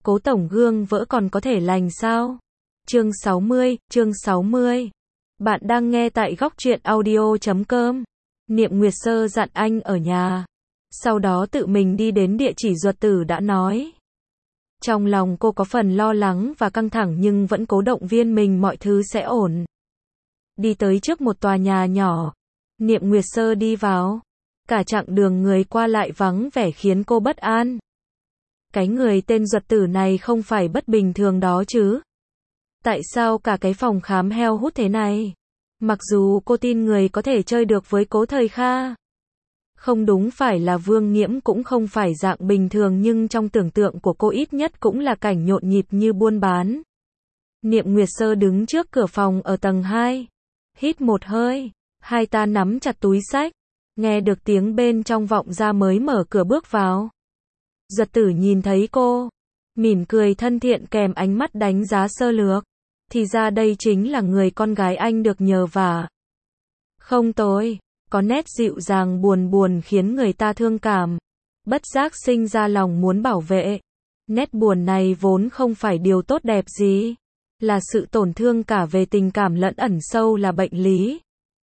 Cố tổng gương vỡ còn có thể lành sao? Chương 60. Bạn đang nghe tại góc truyện audio.com. Niệm Nguyệt Sơ dặn anh ở nhà. Sau đó tự mình đi đến địa chỉ Duật Tử đã nói. Trong lòng cô có phần lo lắng và căng thẳng nhưng vẫn cố động viên mình mọi thứ sẽ ổn. Đi tới trước một tòa nhà nhỏ. Niệm Nguyệt Sơ đi vào. Cả chặng đường người qua lại vắng vẻ khiến cô bất an. Cái người tên Duật Tử này không phải bất bình thường đó chứ? Tại sao cả cái phòng khám heo hút thế này? Mặc dù cô tin người có thể chơi được với Cố Thời Kha. Không đúng phải là Vương Nghiễm cũng không phải dạng bình thường nhưng trong tưởng tượng của cô ít nhất cũng là cảnh nhộn nhịp như buôn bán. Niệm Nguyệt Sơ đứng trước cửa phòng ở tầng 2. Hít một hơi. Hai ta nắm chặt túi xách. Nghe được tiếng bên trong vọng ra mới mở cửa bước vào. Duật Tử nhìn thấy cô. Mỉm cười thân thiện kèm ánh mắt đánh giá sơ lược. Thì ra đây chính là người con gái anh được nhờ vả. Không tồi. Có nét dịu dàng buồn buồn khiến người ta thương cảm. Bất giác sinh ra lòng muốn bảo vệ. Nét buồn này vốn không phải điều tốt đẹp gì. Là sự tổn thương cả về tình cảm lẫn ẩn sâu là bệnh lý.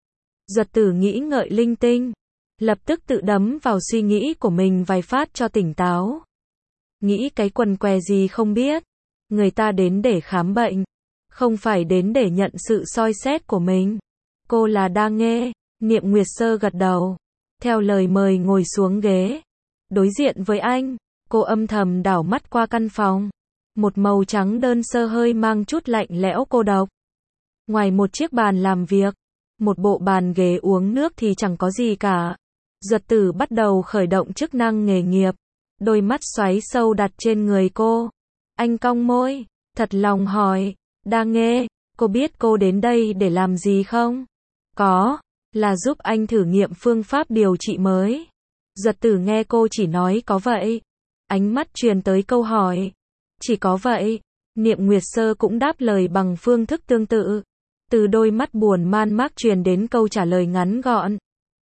Duật Tử nghĩ ngợi linh tinh. Lập tức tự đấm vào suy nghĩ của mình vài phát cho tỉnh táo. Nghĩ cái quần què gì không biết. Người ta đến để khám bệnh. Không phải đến để nhận sự soi xét của mình. Cô là Đa Nghê. Niệm Nguyệt Sơ gật đầu. Theo lời mời ngồi xuống ghế. Đối diện với anh. Cô âm thầm đảo mắt qua căn phòng. Một màu trắng đơn sơ hơi mang chút lạnh lẽo cô độc. Ngoài một chiếc bàn làm việc. Một bộ bàn ghế uống nước thì chẳng có gì cả. Duật Tử bắt đầu khởi động chức năng nghề nghiệp. Đôi mắt xoáy sâu đặt trên người cô. Anh cong môi. Thật lòng hỏi. Đa Nghê, cô biết cô đến đây để làm gì không? Có. Là giúp anh thử nghiệm phương pháp điều trị mới. Duật Tử nghe cô chỉ nói có vậy. Ánh mắt truyền tới câu hỏi. Chỉ có vậy. Niệm Nguyệt Sơ cũng đáp lời bằng phương thức tương tự. Từ đôi mắt buồn man mác truyền đến câu trả lời ngắn gọn.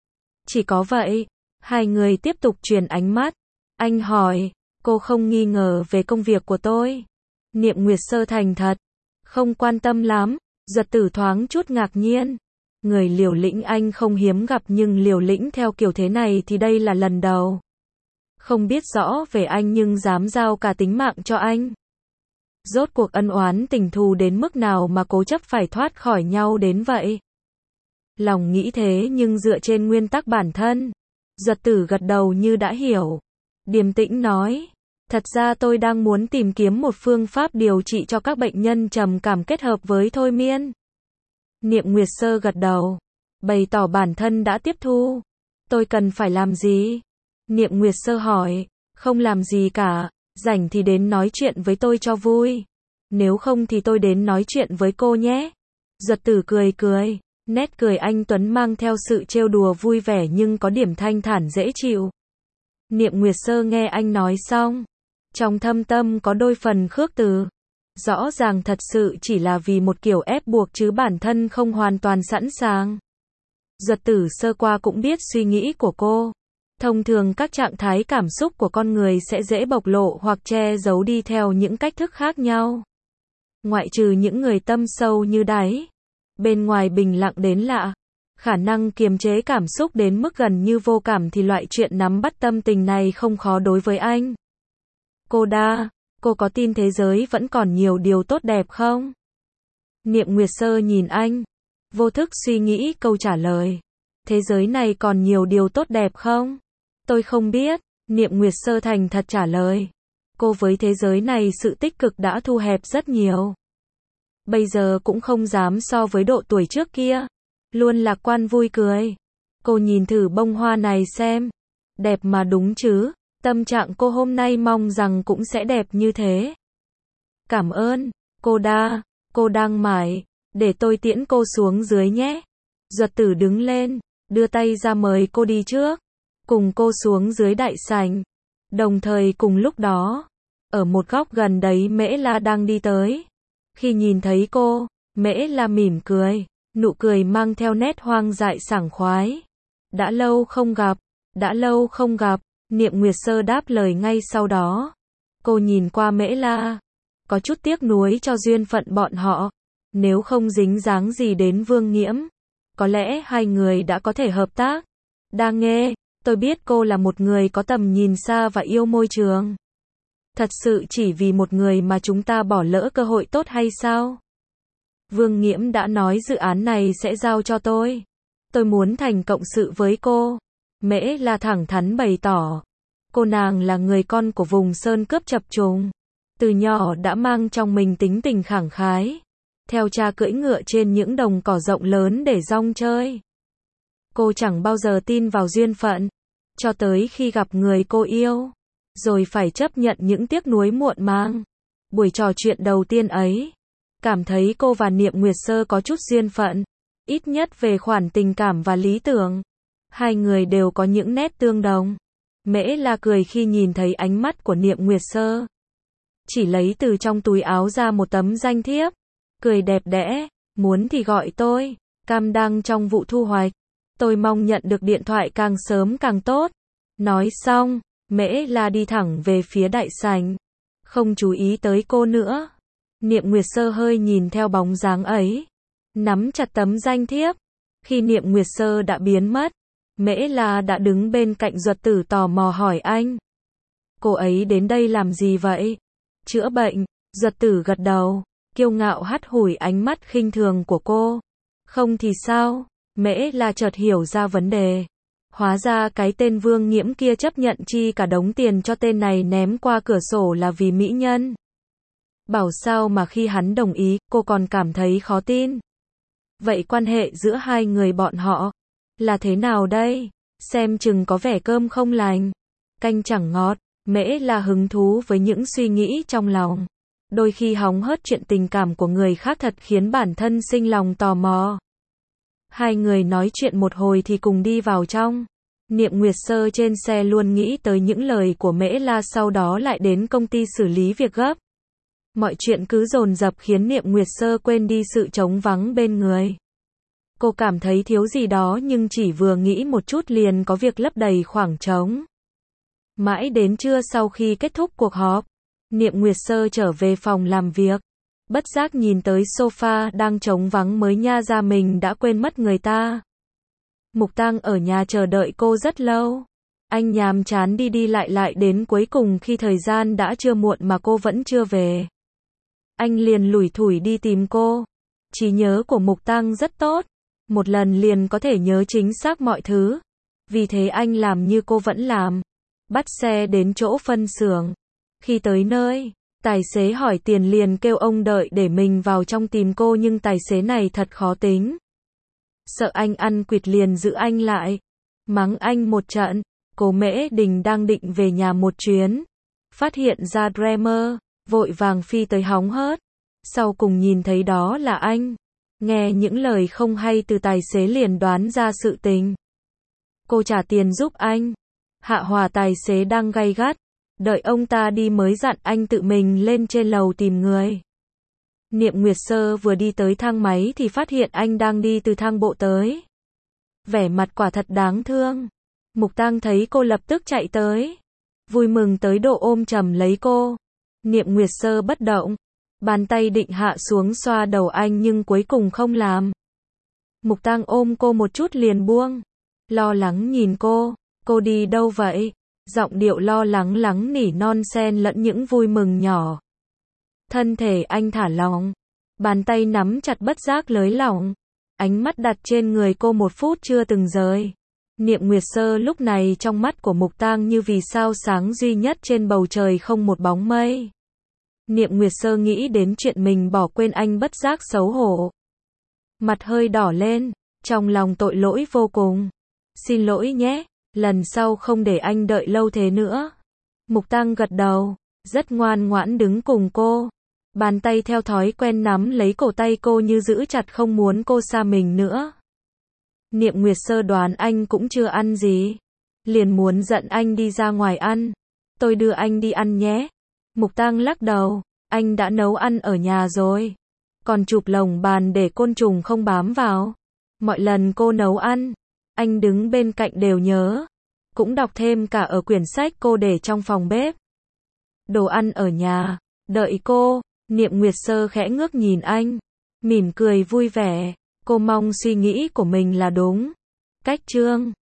Chỉ có vậy. Hai người tiếp tục truyền ánh mắt. Anh hỏi. Cô không nghi ngờ về công việc của tôi. Niệm Nguyệt Sơ thành thật. Không quan tâm lắm. Duật Tử thoáng chút ngạc nhiên. Người liều lĩnh anh không hiếm gặp nhưng liều lĩnh theo kiểu thế này thì đây là lần đầu. Không biết rõ về anh nhưng dám giao cả tính mạng cho anh. Rốt cuộc ân oán tình thù đến mức nào mà cố chấp phải thoát khỏi nhau đến vậy? Lòng nghĩ thế nhưng dựa trên nguyên tắc bản thân. Duật Tử gật đầu như đã hiểu. Điềm tĩnh nói. Thật ra tôi đang muốn tìm kiếm một phương pháp điều trị cho các bệnh nhân trầm cảm kết hợp với thôi miên. Niệm Nguyệt Sơ gật đầu. Bày tỏ bản thân đã tiếp thu. Tôi cần phải làm gì? Niệm Nguyệt Sơ hỏi. Không làm gì cả. Rảnh thì đến nói chuyện với tôi cho vui. Nếu không thì tôi đến nói chuyện với cô nhé. Duật Tử cười cười. Nét cười anh tuấn mang theo sự trêu đùa vui vẻ nhưng có điểm thanh thản dễ chịu. Niệm Nguyệt Sơ nghe anh nói xong. Trong thâm tâm có đôi phần khước từ. Rõ ràng thật sự chỉ là vì một kiểu ép buộc chứ bản thân không hoàn toàn sẵn sàng. Duật Tử sơ qua cũng biết suy nghĩ của cô. Thông thường các trạng thái cảm xúc của con người sẽ dễ bộc lộ hoặc che giấu đi theo những cách thức khác nhau. Ngoại trừ những người tâm sâu như đáy. Bên ngoài bình lặng đến lạ. Khả năng kiềm chế cảm xúc đến mức gần như vô cảm thì loại chuyện nắm bắt tâm tình này không khó đối với anh. Cô có tin thế giới vẫn còn nhiều điều tốt đẹp không? Niệm Nguyệt Sơ nhìn anh. Vô thức suy nghĩ câu trả lời. Thế giới này còn nhiều điều tốt đẹp không? Tôi không biết. Niệm Nguyệt Sơ thành thật trả lời. Cô với thế giới này sự tích cực đã thu hẹp rất nhiều. Bây giờ cũng không dám so với độ tuổi trước kia. Luôn lạc quan vui cười. Cô nhìn thử bông hoa này xem. Đẹp mà đúng chứ. Tâm trạng cô hôm nay mong rằng cũng sẽ đẹp như thế. Cảm ơn. Cô đang mải. Để tôi tiễn cô xuống dưới nhé. Duật Tử đứng lên. Đưa tay ra mời cô đi trước. Cùng cô xuống dưới đại sảnh. Đồng thời cùng lúc đó. Ở một góc gần đấy Mễ La đang đi tới. Khi nhìn thấy cô, Mễ La mỉm cười. Nụ cười mang theo nét hoang dại sảng khoái. Đã lâu không gặp. Niệm Nguyệt Sơ đáp lời ngay sau đó. Cô nhìn qua Mễ La, có chút tiếc nuối cho duyên phận bọn họ. Nếu không dính dáng gì đến Vương Nghiễm, có lẽ hai người đã có thể hợp tác. Đang nghe, tôi biết cô là một người có tầm nhìn xa và yêu môi trường. Thật sự chỉ vì một người mà chúng ta bỏ lỡ cơ hội tốt hay sao? Vương Nghiễm đã nói dự án này sẽ giao cho tôi. Tôi muốn thành cộng sự với cô. Mễ La thẳng thắn bày tỏ. Cô nàng là người con của vùng sơn cướp chập trùng. Từ nhỏ đã mang trong mình tính tình khẳng khái. Theo cha cưỡi ngựa trên những đồng cỏ rộng lớn để rong chơi. Cô chẳng bao giờ tin vào duyên phận. Cho tới khi gặp người cô yêu. Rồi phải chấp nhận những tiếc nuối muộn màng. Buổi trò chuyện đầu tiên ấy. Cảm thấy cô và Niệm Nguyệt Sơ có chút duyên phận. Ít nhất về khoản tình cảm và lý tưởng. Hai người đều có những nét tương đồng. Mễ La cười khi nhìn thấy ánh mắt của Niệm Nguyệt Sơ. Chỉ lấy từ trong túi áo ra một tấm danh thiếp. Cười đẹp đẽ, muốn thì gọi tôi. Cam đang trong vụ thu hoạch. Tôi mong nhận được điện thoại càng sớm càng tốt. Nói xong, Mễ La đi thẳng về phía đại sảnh. Không chú ý tới cô nữa. Niệm Nguyệt Sơ hơi nhìn theo bóng dáng ấy. Nắm chặt tấm danh thiếp. Khi Niệm Nguyệt Sơ đã biến mất, Mễ La đã đứng bên cạnh Duật Tử tò mò hỏi anh. Cô ấy đến đây làm gì vậy? Chữa bệnh. Duật Tử gật đầu, kiêu ngạo hắt hủi ánh mắt khinh thường của cô. Không thì sao? Mễ La chợt hiểu ra vấn đề. Hóa ra cái tên Vương Nghiễm kia chấp nhận chi cả đống tiền cho tên này ném qua cửa sổ là vì mỹ nhân. Bảo sao mà khi hắn đồng ý, cô còn cảm thấy khó tin. Vậy quan hệ giữa hai người bọn họ là thế nào đây? Xem chừng có vẻ cơm không lành, canh chẳng ngọt. Mễ là hứng thú với những suy nghĩ trong lòng. Đôi khi hóng hớt chuyện tình cảm của người khác thật khiến bản thân sinh lòng tò mò. Hai người nói chuyện một hồi thì cùng đi vào trong. Niệm Nguyệt Sơ trên xe luôn nghĩ tới những lời của Mễ La, sau đó lại đến công ty xử lý việc gấp. Mọi chuyện cứ dồn dập khiến Niệm Nguyệt Sơ quên đi sự trống vắng bên người. Cô cảm thấy thiếu gì đó nhưng chỉ vừa nghĩ một chút liền có việc lấp đầy khoảng trống. Mãi đến trưa sau khi kết thúc cuộc họp, Niệm Nguyệt Sơ trở về phòng làm việc. Bất giác nhìn tới sofa đang trống vắng mới nha ra mình đã quên mất người ta. Mục Tang ở nhà chờ đợi cô rất lâu. Anh nhàm chán đi đi lại đến cuối cùng khi thời gian đã trưa muộn mà cô vẫn chưa về. Anh liền lủi thủi đi tìm cô. Trí nhớ của Mục Tang rất tốt. Một lần liền có thể nhớ chính xác mọi thứ. Vì thế anh làm như cô vẫn làm. Bắt xe đến chỗ phân xưởng. Khi tới nơi, tài xế hỏi tiền liền kêu ông đợi để mình vào trong tìm cô, nhưng tài xế này thật khó tính. Sợ anh ăn quỵt liền giữ anh lại. Mắng anh một trận. Cô Mễ Đình đang định về nhà một chuyến. Phát hiện ra Dreamer, vội vàng phi tới hóng hớt. Sau cùng nhìn thấy đó là anh. Nghe những lời không hay từ tài xế liền đoán ra sự tình. Cô trả tiền giúp anh. Hạ hòa tài xế đang gay gắt. Đợi ông ta đi mới dặn anh tự mình lên trên lầu tìm người. Niệm Nguyệt Sơ vừa đi tới thang máy thì phát hiện anh đang đi từ thang bộ tới. Vẻ mặt quả thật đáng thương. Mục Tang thấy cô lập tức chạy tới. Vui mừng tới độ ôm chầm lấy cô. Niệm Nguyệt Sơ bất động. Bàn tay định hạ xuống xoa đầu anh nhưng cuối cùng không làm. Mục Tang ôm cô một chút liền buông. Lo lắng nhìn cô đi đâu vậy? Giọng điệu lo lắng nỉ non xen lẫn những vui mừng nhỏ. Thân thể anh thả lỏng. Bàn tay nắm chặt bất giác lới lỏng. Ánh mắt đặt trên người cô một phút chưa từng rời. Niệm Nguyệt Sơ lúc này trong mắt của Mục Tang như vì sao sáng duy nhất trên bầu trời không một bóng mây. Niệm Nguyệt Sơ nghĩ đến chuyện mình bỏ quên anh bất giác xấu hổ. Mặt hơi đỏ lên, trong lòng tội lỗi vô cùng. Xin lỗi nhé, lần sau không để anh đợi lâu thế nữa. Mục Tang gật đầu, rất ngoan ngoãn đứng cùng cô. Bàn tay theo thói quen nắm lấy cổ tay cô như giữ chặt không muốn cô xa mình nữa. Niệm Nguyệt Sơ đoán anh cũng chưa ăn gì. Liền muốn dẫn anh đi ra ngoài ăn. Tôi đưa anh đi ăn nhé. Mục Tang lắc đầu, anh đã nấu ăn ở nhà rồi. Còn chụp lồng bàn để côn trùng không bám vào. Mọi lần cô nấu ăn, anh đứng bên cạnh đều nhớ. Cũng đọc thêm cả ở quyển sách cô để trong phòng bếp. Đồ ăn ở nhà. Đợi cô. Niệm Nguyệt Sơ khẽ ngước nhìn anh. Mỉm cười vui vẻ. Cô mong suy nghĩ của mình là đúng. Cách chương